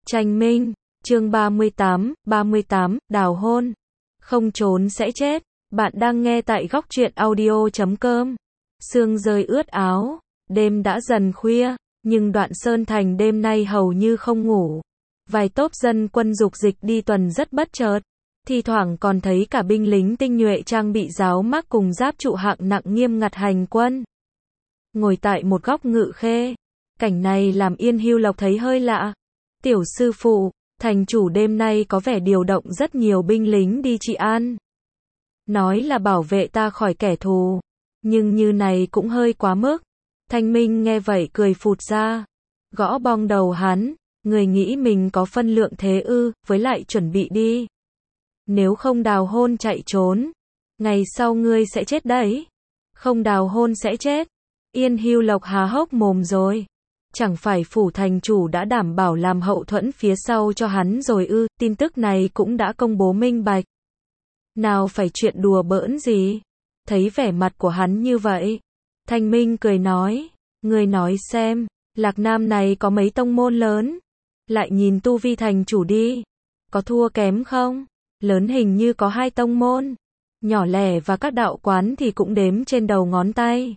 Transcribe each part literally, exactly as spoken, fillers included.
Tranh Minh, chương ba mươi tám, ba mươi tám, đào hôn. Không trốn sẽ chết. Bạn đang nghe tại góc truyện audio chấm com. Sương rơi ướt áo, đêm đã dần khuya, nhưng Đoạn Sơn Thành đêm nay hầu như không ngủ. Vài tốp dân quân dục dịch đi tuần rất bất chợt, thi thoảng còn thấy cả binh lính tinh nhuệ trang bị giáo mác cùng giáp trụ hạng nặng nghiêm ngặt hành quân. Ngồi tại một góc ngự khê, cảnh này làm Yên Hưu Lộc thấy hơi lạ. Tiểu sư phụ, thành chủ đêm nay có vẻ điều động rất nhiều binh lính đi trị an. Nói là bảo vệ ta khỏi kẻ thù, nhưng như này cũng hơi quá mức. Thanh Minh nghe vậy cười phụt ra, gõ bong đầu hắn, người nghĩ mình có phân lượng thế ư, với lại chuẩn bị đi. Nếu không đào hôn chạy trốn, ngày sau ngươi sẽ chết đấy. Không đào hôn sẽ chết. Yên Hưu Lộc há hốc mồm rồi. Chẳng phải phủ thành chủ đã đảm bảo làm hậu thuẫn phía sau cho hắn rồi ư, tin tức này cũng đã công bố minh bạch. Nào phải chuyện đùa bỡn gì. Thấy vẻ mặt của hắn như vậy, Thanh Minh cười nói, người nói xem, Lạc Nam này có mấy tông môn lớn, lại nhìn tu vi thành chủ đi, có thua kém không? Lớn hình như có hai tông môn, nhỏ lẻ và các đạo quán thì cũng đếm trên đầu ngón tay.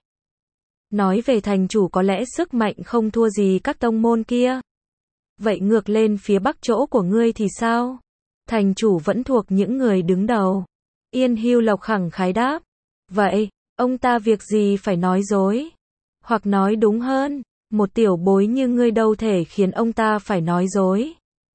Nói về thành chủ có lẽ sức mạnh không thua gì các tông môn kia. Vậy ngược lên phía bắc chỗ của ngươi thì sao? Thành chủ vẫn thuộc những người đứng đầu. Yên Hưu Lộc khẳng khái đáp. Vậy, ông ta việc gì phải nói dối? Hoặc nói đúng hơn, một tiểu bối như ngươi đâu thể khiến ông ta phải nói dối.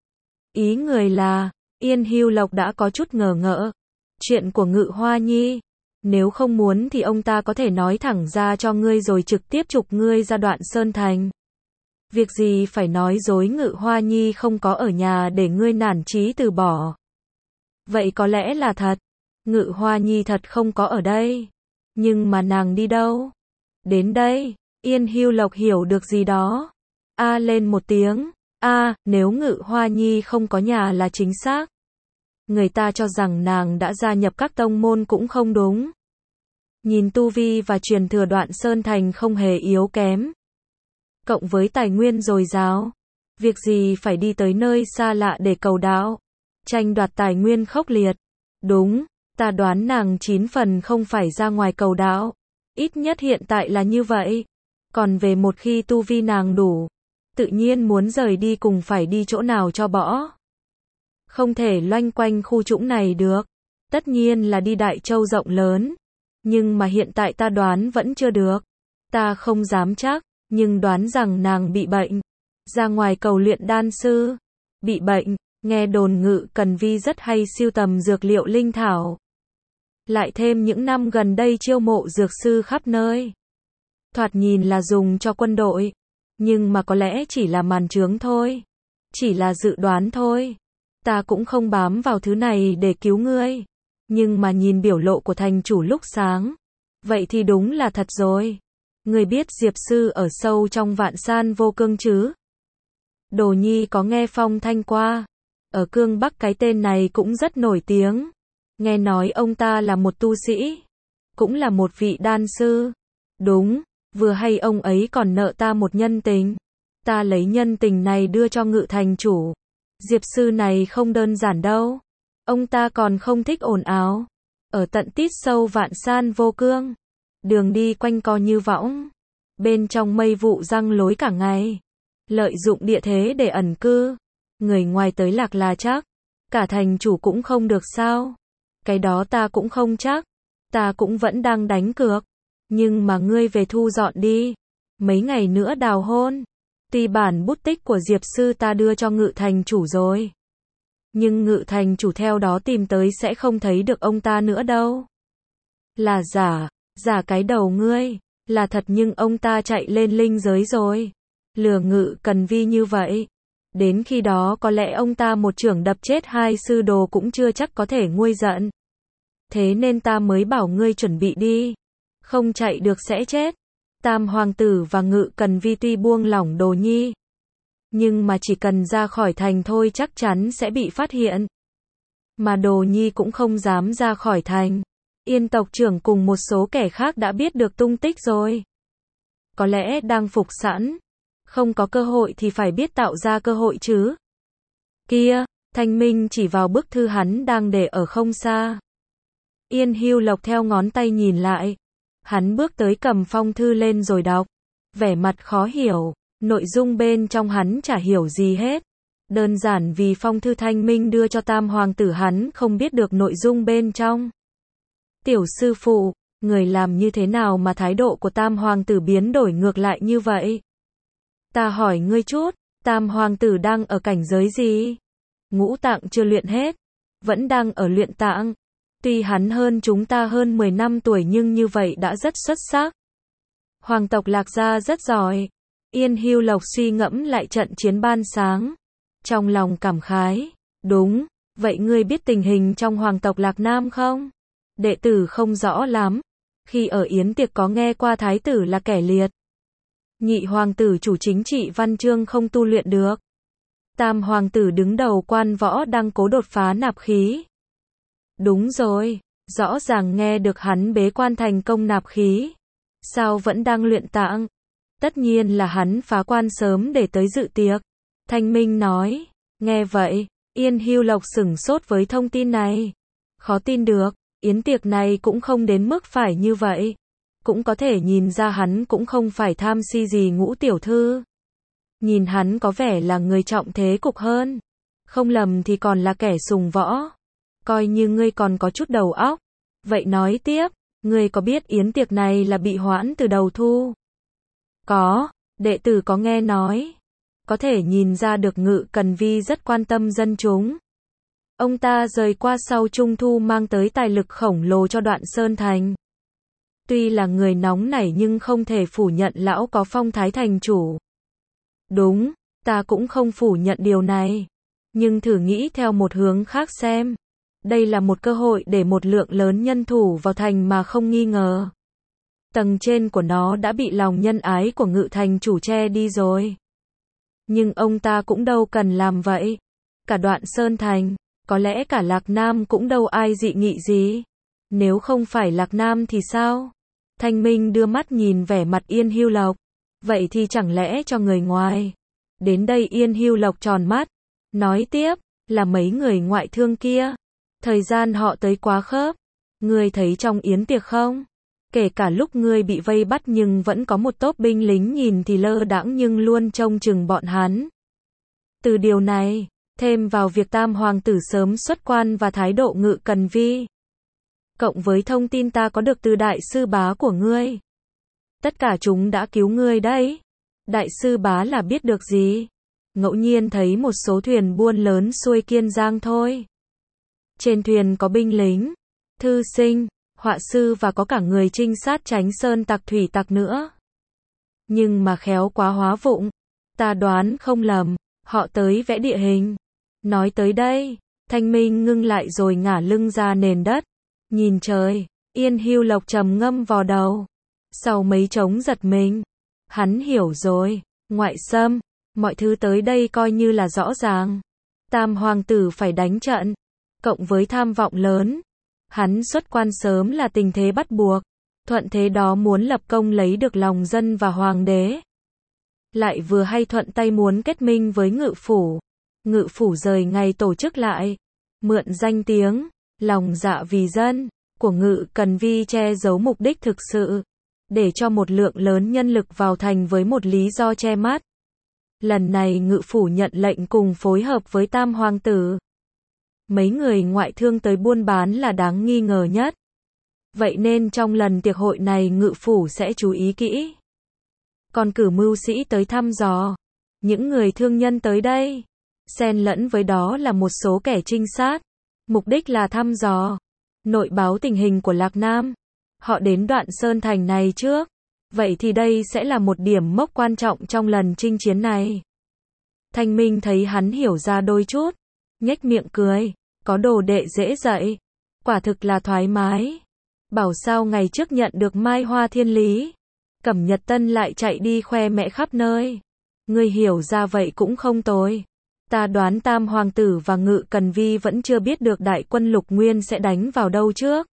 Ý người là, Yên Hưu Lộc đã có chút ngờ ngợ. Chuyện của Ngự Hoa Nhi, nếu không muốn thì ông ta có thể nói thẳng ra cho ngươi rồi trực tiếp trục ngươi ra Đoạn Sơn Thành. Việc gì phải nói dối Ngự Hoa Nhi không có ở nhà để ngươi nản chí từ bỏ. Vậy có lẽ là thật. Ngự Hoa Nhi thật không có ở đây. Nhưng mà nàng đi đâu? Đến đây, Yên Hưu Lộc hiểu được gì đó. A lên một tiếng. A, nếu Ngự Hoa Nhi không có nhà là chính xác. Người ta cho rằng nàng đã gia nhập các tông môn cũng không đúng. Nhìn tu vi và truyền thừa Đoạn Sơn Thành không hề yếu kém. Cộng với tài nguyên dồi dào, việc gì phải đi tới nơi xa lạ để cầu đạo, tranh đoạt tài nguyên khốc liệt. Đúng, ta đoán nàng chín phần không phải ra ngoài cầu đạo. Ít nhất hiện tại là như vậy. Còn về một khi tu vi nàng đủ, tự nhiên muốn rời đi cùng phải đi chỗ nào cho bỏ. Không thể loanh quanh khu trũng này được. Tất nhiên là đi Đại Châu rộng lớn. Nhưng mà hiện tại ta đoán vẫn chưa được. Ta không dám chắc, nhưng đoán rằng nàng bị bệnh. Ra ngoài cầu luyện đan sư. Bị bệnh, nghe đồn Ngự Cần Vi rất hay sưu tầm dược liệu linh thảo. Lại thêm những năm gần đây chiêu mộ dược sư khắp nơi. Thoạt nhìn là dùng cho quân đội. Nhưng mà có lẽ chỉ là màn chướng thôi. Chỉ là dự đoán thôi. Ta cũng không bám vào thứ này để cứu ngươi. Nhưng mà nhìn biểu lộ của thành chủ lúc sáng. Vậy thì đúng là thật rồi. Ngươi biết Diệp Sư ở sâu trong Vạn San Vô Cương chứ? Đồ Nhi có nghe phong thanh qua. Ở Cương Bắc cái tên này cũng rất nổi tiếng. Nghe nói ông ta là một tu sĩ. Cũng là một vị đan sư. Đúng, vừa hay ông ấy còn nợ ta một nhân tình. Ta lấy nhân tình này đưa cho Ngự thành chủ. Diệp Sư này không đơn giản đâu. Ông ta còn không thích ồn ào. Ở tận tít sâu Vạn San Vô Cương. Đường đi quanh co như võng. Bên trong mây vụ răng lối cả ngày. Lợi dụng địa thế để ẩn cư. Người ngoài tới lạc là chắc. Cả thành chủ cũng không được sao. Cái đó ta cũng không chắc. Ta cũng vẫn đang đánh cược. Nhưng mà ngươi về thu dọn đi. Mấy ngày nữa đào hôn. Tuy bản bút tích của Diệp Sư ta đưa cho Ngự thành chủ rồi. Nhưng Ngự thành chủ theo đó tìm tới sẽ không thấy được ông ta nữa đâu. Là giả, giả cái đầu ngươi. Là thật nhưng ông ta chạy lên linh giới rồi. Lừa Ngự Cần Vi như vậy. Đến khi đó có lẽ ông ta một chưởng đập chết hai sư đồ cũng chưa chắc có thể nguôi giận. Thế nên ta mới bảo ngươi chuẩn bị đi. Không chạy được sẽ chết. Tam hoàng tử và Ngự Cần Vi tuy buông lỏng Đồ Nhi. Nhưng mà chỉ cần ra khỏi thành thôi chắc chắn sẽ bị phát hiện. Mà Đồ Nhi cũng không dám ra khỏi thành. Yên tộc trưởng cùng một số kẻ khác đã biết được tung tích rồi. Có lẽ đang phục sẵn. Không có cơ hội thì phải biết tạo ra cơ hội chứ. Kia, Thanh Minh chỉ vào bức thư hắn đang để ở không xa. Yên Hưu Lộc theo ngón tay nhìn lại. Hắn bước tới cầm phong thư lên rồi đọc. Vẻ mặt khó hiểu, nội dung bên trong hắn chả hiểu gì hết. Đơn giản vì phong thư Thanh Minh đưa cho Tam Hoàng tử hắn không biết được nội dung bên trong. Tiểu sư phụ, người làm như thế nào mà thái độ của Tam Hoàng tử biến đổi ngược lại như vậy? Ta hỏi ngươi chút, Tam Hoàng tử đang ở cảnh giới gì? Ngũ tạng chưa luyện hết, vẫn đang ở luyện tạng. Tuy hắn hơn chúng ta hơn mười năm tuổi nhưng như vậy đã rất xuất sắc. Hoàng tộc Lạc gia rất giỏi. Yên Hưu Lộc suy ngẫm lại trận chiến ban sáng. Trong lòng cảm khái. Đúng, vậy ngươi biết tình hình trong hoàng tộc Lạc Nam không? Đệ tử không rõ lắm. Khi ở yến tiệc có nghe qua thái tử là kẻ liệt. Nhị hoàng tử chủ chính trị văn chương không tu luyện được. Tam hoàng tử đứng đầu quan võ đang cố đột phá nạp khí. Đúng rồi, rõ ràng nghe được hắn bế quan thành công nạp khí. Sao vẫn đang luyện tạng? Tất nhiên là hắn phá quan sớm để tới dự tiệc. Thanh Minh nói, nghe vậy, Yên Hưu Lộc sửng sốt với thông tin này. Khó tin được, yến tiệc này cũng không đến mức phải như vậy. Cũng có thể nhìn ra hắn cũng không phải tham si gì Ngũ tiểu thư. Nhìn hắn có vẻ là người trọng thế cục hơn. Không lầm thì còn là kẻ sùng võ. Coi như ngươi còn có chút đầu óc. Vậy nói tiếp, ngươi có biết yến tiệc này là bị hoãn từ đầu thu? Có, đệ tử có nghe nói. Có thể nhìn ra được Ngự Cần Vi rất quan tâm dân chúng. Ông ta rời qua sau Trung Thu mang tới tài lực khổng lồ cho Đoạn Sơn Thành. Tuy là người nóng nảy nhưng không thể phủ nhận lão có phong thái thành chủ. Đúng, ta cũng không phủ nhận điều này. Nhưng thử nghĩ theo một hướng khác xem. Đây là một cơ hội để một lượng lớn nhân thủ vào thành mà không nghi ngờ. Tầng trên của nó đã bị lòng nhân ái của Ngự thành chủ che đi rồi. Nhưng ông ta cũng đâu cần làm vậy. Cả Đoạn Sơn Thành, có lẽ cả Lạc Nam cũng đâu ai dị nghị gì. Nếu không phải Lạc Nam thì sao? Thanh Minh đưa mắt nhìn vẻ mặt Yên Hưu Lộc. Vậy thì chẳng lẽ cho người ngoài? Đến đây Yên Hưu Lộc tròn mắt. Nói tiếp, là mấy người ngoại thương kia. Thời gian họ tới quá khớp. Ngươi thấy trong yến tiệc không? Kể cả lúc ngươi bị vây bắt nhưng vẫn có một tốp binh lính nhìn thì lơ đãng nhưng luôn trông chừng bọn hắn. Từ điều này, thêm vào việc Tam Hoàng tử sớm xuất quan và thái độ Ngự Cần Vi. Cộng với thông tin ta có được từ đại sư bá của ngươi. Tất cả chúng đã cứu ngươi đấy. Đại sư bá là biết được gì? Ngẫu nhiên thấy một số thuyền buôn lớn xuôi Kiên Giang thôi. Trên thuyền có binh lính, thư sinh, họa sư và có cả người trinh sát tránh sơn tặc thủy tặc nữa. Nhưng mà khéo quá hóa vụng. Ta đoán không lầm, họ tới vẽ địa hình. Nói tới đây, Thanh Minh ngưng lại rồi ngả lưng ra nền đất. Nhìn trời, Yên Hưu Lộc trầm ngâm vào đầu. Sau mấy trống giật mình, hắn hiểu rồi, ngoại xâm, mọi thứ tới đây coi như là rõ ràng. Tam hoàng tử phải đánh trận, cộng với tham vọng lớn. Hắn xuất quan sớm là tình thế bắt buộc, thuận thế đó muốn lập công lấy được lòng dân và hoàng đế. Lại vừa hay thuận tay muốn kết minh với Ngự phủ. Ngự phủ rời ngày tổ chức lại, mượn danh tiếng, lòng dạ vì dân, của Ngự Cần Vi che giấu mục đích thực sự, để cho một lượng lớn nhân lực vào thành với một lý do che mắt. Lần này Ngự phủ nhận lệnh cùng phối hợp với Tam Hoàng tử. Mấy người ngoại thương tới buôn bán là đáng nghi ngờ nhất. Vậy nên trong lần tiệc hội này Ngự phủ sẽ chú ý kỹ. Còn cử mưu sĩ tới thăm dò. Những người thương nhân tới đây. Xen lẫn với đó là một số kẻ trinh sát. Mục đích là thăm dò, nội báo tình hình của Lạc Nam. Họ đến Đoạn Sơn Thành này trước. Vậy thì đây sẽ là một điểm mốc quan trọng trong lần chinh chiến này. Thanh Minh thấy hắn hiểu ra đôi chút. Nhếch miệng cười. Có đồ đệ dễ dạy. Quả thực là thoải mái. Bảo sao ngày trước nhận được Mai Hoa Thiên Lý. Cẩm Nhật Tân lại chạy đi khoe mẽ khắp nơi. Ngươi hiểu ra vậy cũng không tồi. Ta đoán Tam Hoàng tử và Ngự Cần Vi vẫn chưa biết được đại quân Lục Nguyên sẽ đánh vào đâu trước.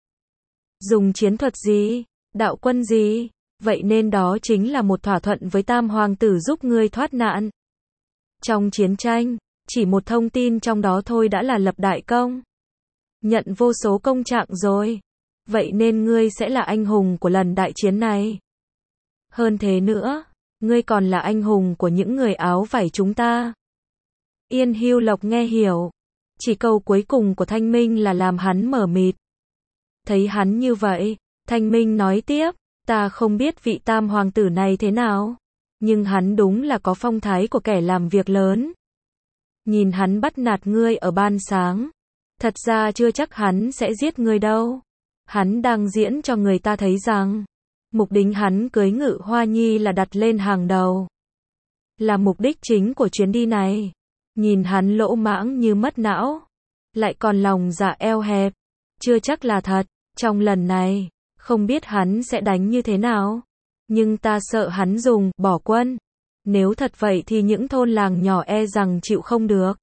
Dùng chiến thuật gì? Đạo quân gì? Vậy nên đó chính là một thỏa thuận với Tam Hoàng tử giúp ngươi thoát nạn. Trong chiến tranh, Chỉ một thông tin trong đó thôi đã là lập đại công. Nhận vô số công trạng rồi. Vậy nên ngươi sẽ là anh hùng của lần đại chiến này. Hơn thế nữa, ngươi còn là anh hùng của những người áo vải chúng ta. Yên Hưu Lộc nghe hiểu. Chỉ câu cuối cùng của Thanh Minh là làm hắn mờ mịt. Thấy hắn như vậy, Thanh Minh nói tiếp, ta không biết vị tam hoàng tử này thế nào, nhưng hắn đúng là có phong thái của kẻ làm việc lớn. Nhìn hắn bắt nạt ngươi ở ban sáng, thật ra chưa chắc hắn sẽ giết ngươi đâu. Hắn đang diễn cho người ta thấy rằng, mục đích hắn cưới Ngự Hoa Nhi là đặt lên hàng đầu. Là mục đích chính của chuyến đi này. Nhìn hắn lỗ mãng như mất não, lại còn lòng dạ eo hẹp, chưa chắc là thật. Trong lần này, không biết hắn sẽ đánh như thế nào, nhưng ta sợ hắn dùng bỏ quân. Nếu thật vậy thì những thôn làng nhỏ e rằng chịu không được.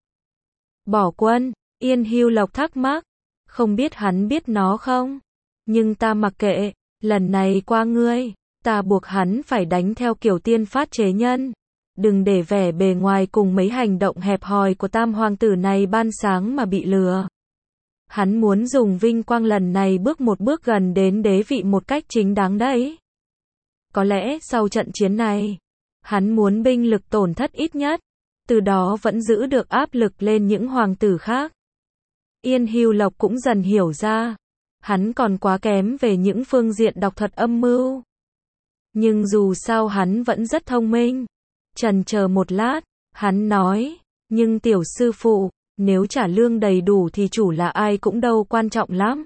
Bỏ quân, Yên Hưu Lộc thắc mắc, không biết hắn biết nó không? Nhưng ta mặc kệ, lần này qua ngươi, ta buộc hắn phải đánh theo kiểu tiên phát chế nhân. Đừng để vẻ bề ngoài cùng mấy hành động hẹp hòi của tam hoàng tử này ban sáng mà bị lừa. Hắn muốn dùng vinh quang lần này bước một bước gần đến đế vị một cách chính đáng đấy. Có lẽ sau trận chiến này, hắn muốn binh lực tổn thất ít nhất, từ đó vẫn giữ được áp lực lên những hoàng tử khác. Yên Hưu Lộc cũng dần hiểu ra, hắn còn quá kém về những phương diện đọc thuật âm mưu. Nhưng dù sao hắn vẫn rất thông minh. Chần chờ một lát, hắn nói, nhưng tiểu sư phụ, nếu trả lương đầy đủ thì chủ là ai cũng đâu quan trọng lắm.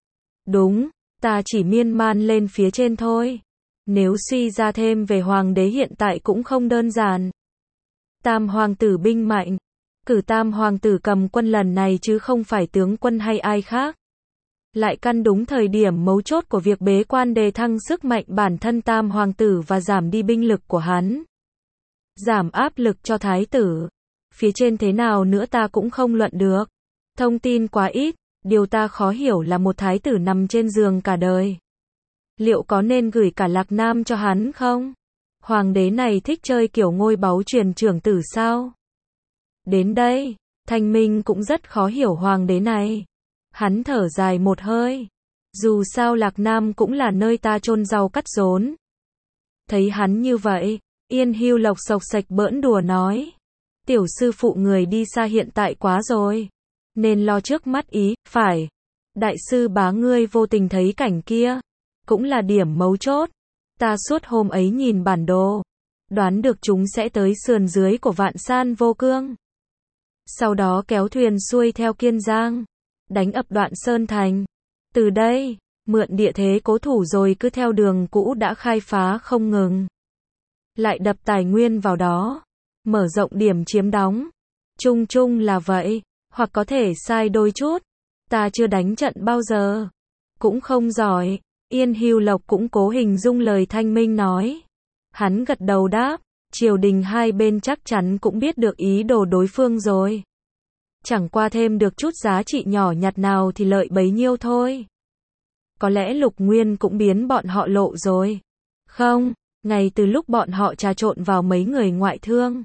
Đúng, ta chỉ miên man lên phía trên thôi. Nếu suy ra thêm về hoàng đế hiện tại cũng không đơn giản. Tam hoàng tử binh mạnh, cử tam hoàng tử cầm quân lần này chứ không phải tướng quân hay ai khác. Lại căn đúng thời điểm mấu chốt của việc bế quan đề thăng sức mạnh bản thân tam hoàng tử và giảm đi binh lực của hắn. Giảm áp lực cho thái tử. Phía trên thế nào nữa ta cũng không luận được. Thông tin quá ít, điều ta khó hiểu là một thái tử nằm trên giường cả đời. Liệu có nên gửi cả Lạc Nam cho hắn không? Hoàng đế này thích chơi kiểu ngôi báu truyền trưởng tử sao? Đến đây, Thanh Minh cũng rất khó hiểu hoàng đế này. Hắn thở dài một hơi. Dù sao Lạc Nam cũng là nơi ta chôn rau cắt rốn. Thấy hắn như vậy, Yên Hưu Lộc sộc sạch bỡn đùa nói. Tiểu sư phụ người đi xa hiện tại quá rồi. Nên lo trước mắt ý, phải. Đại sư bá ngươi vô tình thấy cảnh kia. Cũng là điểm mấu chốt. Ta suốt hôm ấy nhìn bản đồ. Đoán được chúng sẽ tới sườn dưới của Vạn San Vô Cương. Sau đó kéo thuyền xuôi theo Kiên Giang. Đánh ập Đoạn Sơn Thành. Từ đây, mượn địa thế cố thủ rồi cứ theo đường cũ đã khai phá không ngừng. Lại đập tài nguyên vào đó. Mở rộng điểm chiếm đóng. Chung chung là vậy. Hoặc có thể sai đôi chút. Ta chưa đánh trận bao giờ. Cũng không giỏi. Yên Hưu Lộc cũng cố hình dung lời Thanh Minh nói. Hắn gật đầu đáp. Triều đình hai bên chắc chắn cũng biết được ý đồ đối phương rồi. Chẳng qua thêm được chút giá trị nhỏ nhặt nào thì lợi bấy nhiêu thôi. Có lẽ Lục Nguyên cũng biến bọn họ lộ rồi. Không, ngay từ lúc bọn họ trà trộn vào mấy người ngoại thương.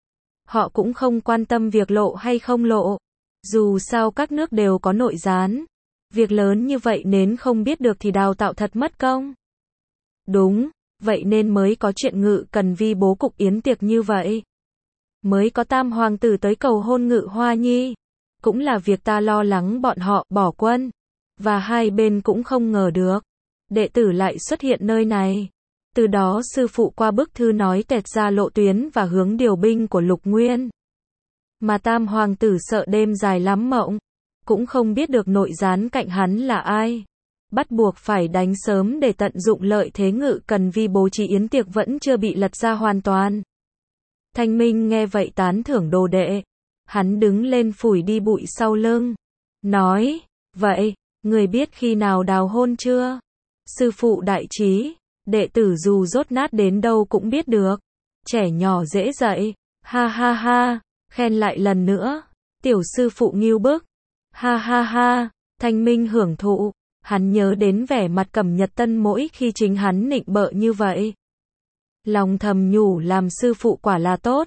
Họ cũng không quan tâm việc lộ hay không lộ. Dù sao các nước đều có nội gián. Việc lớn như vậy nên không biết được thì đào tạo thật mất công. Đúng, vậy nên mới có chuyện Ngự Cần Vi bố cục yến tiệc như vậy. Mới có tam hoàng tử tới cầu hôn Ngự Hoa Nhi. Cũng là việc ta lo lắng bọn họ bỏ quân. Và hai bên cũng không ngờ được. Đệ tử lại xuất hiện nơi này. Từ đó sư phụ qua bức thư nói tẹt ra lộ tuyến và hướng điều binh của Lục Nguyên. Mà tam hoàng tử sợ đêm dài lắm mộng. Cũng không biết được nội gián cạnh hắn là ai. Bắt buộc phải đánh sớm để tận dụng lợi thế Ngự Cần Vi bố trí yến tiệc vẫn chưa bị lật ra hoàn toàn. Thanh Minh nghe vậy tán thưởng đồ đệ. Hắn đứng lên phủi đi bụi sau lưng. Nói, vậy, người biết khi nào đào hôn chưa? Sư phụ đại trí, đệ tử dù dốt nát đến đâu cũng biết được. Trẻ nhỏ dễ dạy, ha ha ha, khen lại lần nữa. Tiểu sư phụ nghiêu bức, ha ha ha, Thanh Minh hưởng thụ. Hắn nhớ đến vẻ mặt Cẩm Nhật Tân mỗi khi chính hắn nịnh bợ như vậy. Lòng thầm nhủ làm sư phụ quả là tốt.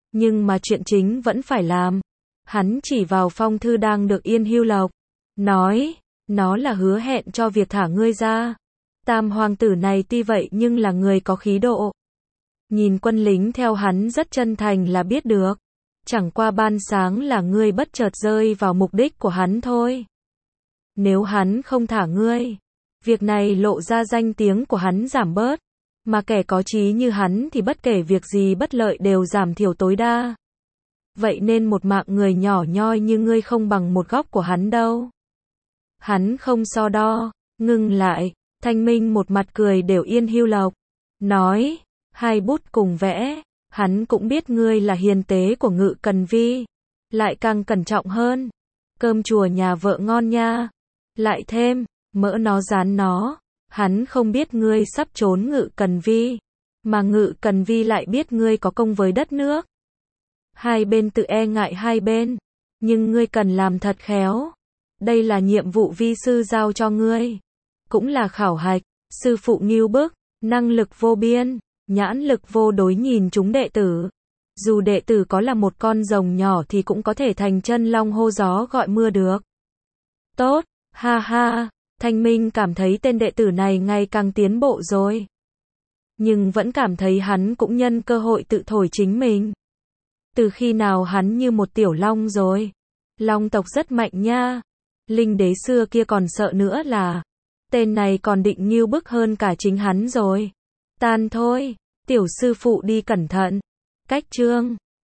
Nhưng mà chuyện chính vẫn phải làm. Hắn chỉ vào phong thư đang được Yên Hưu Lộc. Nói, nó là hứa hẹn cho việc thả ngươi ra. Tam hoàng tử này tuy vậy nhưng là người có khí độ. Nhìn quân lính theo hắn rất chân thành là biết được. Chẳng qua ban sáng là ngươi bất chợt rơi vào mục đích của hắn thôi. Nếu hắn không thả ngươi, việc này lộ ra danh tiếng của hắn giảm bớt. Mà kẻ có chí như hắn thì bất kể việc gì bất lợi đều giảm thiểu tối đa. Vậy nên một mạng người nhỏ nhoi như ngươi không bằng một góc của hắn đâu. Hắn không so đo, ngừng lại, Thanh Minh một mặt cười đều Yên Hưu Lộc. Nói, hai bút cùng vẽ, hắn cũng biết ngươi là hiền tế của Ngự Cần Vi. Lại càng cẩn trọng hơn. Cơm chùa nhà vợ ngon nha. Lại thêm, mỡ nó rán nó. Hắn không biết ngươi sắp trốn Ngự Cần Vi. Mà Ngự Cần Vi lại biết ngươi có công với đất nước. Hai bên tự e ngại hai bên. Nhưng ngươi cần làm thật khéo. Đây là nhiệm vụ vi sư giao cho ngươi. Cũng là khảo hạch. Sư phụ ngưu bức, năng lực vô biên, nhãn lực vô đối nhìn chúng đệ tử. Dù đệ tử có là một con rồng nhỏ thì cũng có thể thành chân long hô gió gọi mưa được. Tốt, ha ha, Thanh Minh cảm thấy tên đệ tử này ngày càng tiến bộ rồi. Nhưng vẫn cảm thấy hắn cũng nhân cơ hội tự thổi chính mình. Từ khi nào hắn như một tiểu long rồi? Long tộc rất mạnh nha. Linh đế xưa kia còn sợ nữa là tên này còn định ngưu bức hơn cả chính hắn rồi. Tan thôi, tiểu sư phụ đi cẩn thận. Cách chương